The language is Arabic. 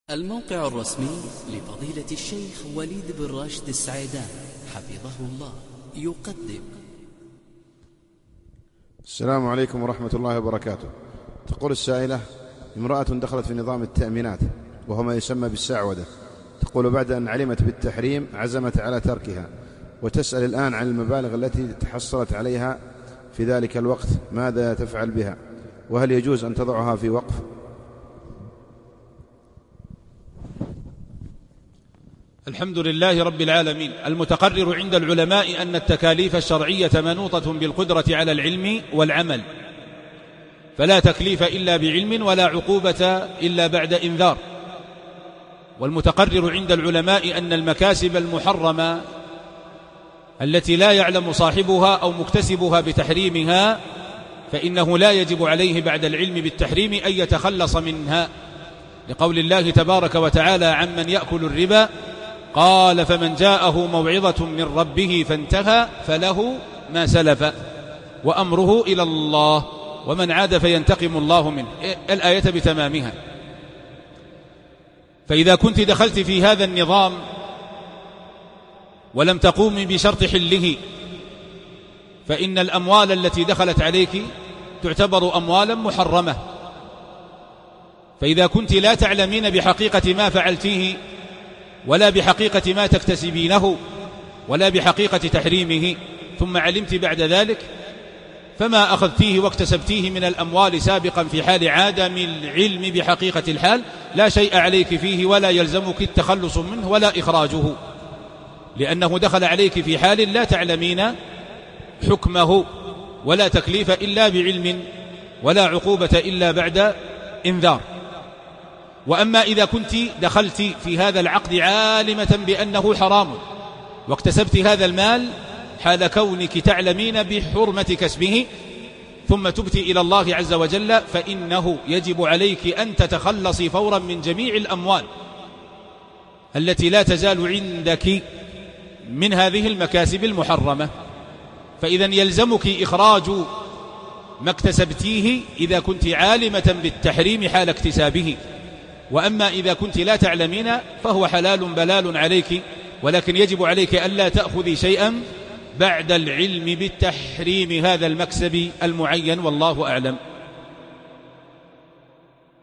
الموقع الرسمي لفضيلة الشيخ وليد بن راشد السعيدان حفظه الله يقدم. السلام عليكم ورحمة الله وبركاته. تقول السائلة: امرأة دخلت في نظام التأمينات وهو ما يسمى بالسعودة. تقول: بعد أن علمت بالتحريم عزمت على تركها، وتسأل الآن عن المبالغ التي تحصلت عليها في ذلك الوقت، ماذا تفعل بها؟ وهل يجوز أن تضعها في وقف؟ الحمد لله رب العالمين. المتقرر عند العلماء أن التكاليف الشرعية منوطة بالقدرة على العلم والعمل، فلا تكليف إلا بعلم ولا عقوبة إلا بعد إنذار. والمتقرر عند العلماء أن المكاسب المحرمة التي لا يعلم صاحبها أو مكتسبها بتحريمها فإنه لا يجب عليه بعد العلم بالتحريم أن يتخلص منها، لقول الله تبارك وتعالى عمن يأكل الربا: قال فمن جاءه موعظة من ربه فانتهى فله ما سلف وأمره إلى الله ومن عاد فينتقم الله منه، الآية بتمامها. فإذا كنت دخلت في هذا النظام ولم تقومي بشرط حله فإن الأموال التي دخلت عليك تعتبر أموالا محرمة. فإذا كنت لا تعلمين بحقيقة ما فعلتيه ولا بحقيقة ما تكتسبينه ولا بحقيقة تحريمه ثم علمت بعد ذلك، فما أخذتيه واكتسبتيه من الأموال سابقا في حال عدم العلم بحقيقة الحال لا شيء عليك فيه ولا يلزمك التخلص منه ولا إخراجه، لأنه دخل عليك في حال لا تعلمين حكمه، ولا تكليف إلا بعلم ولا عقوبة إلا بعد إنذار. وأما إذا كنت دخلت في هذا العقد عالمة بأنه حرام واكتسبت هذا المال حال كونك تعلمين بحرمة كسبه ثم تبت إلى الله عز وجل، فإنه يجب عليك أن تتخلصي فورا من جميع الأموال التي لا تزال عندك من هذه المكاسب المحرمة. فإذا يلزمك إخراج ما اكتسبتيه إذا كنت عالمة بالتحريم حال اكتسابه. وأما إذا كنت لا تعلمين فهو حلال بلال عليك، ولكن يجب عليك ألا تأخذي شيئا بعد العلم بالتحريم هذا المكسب المعين، والله أعلم.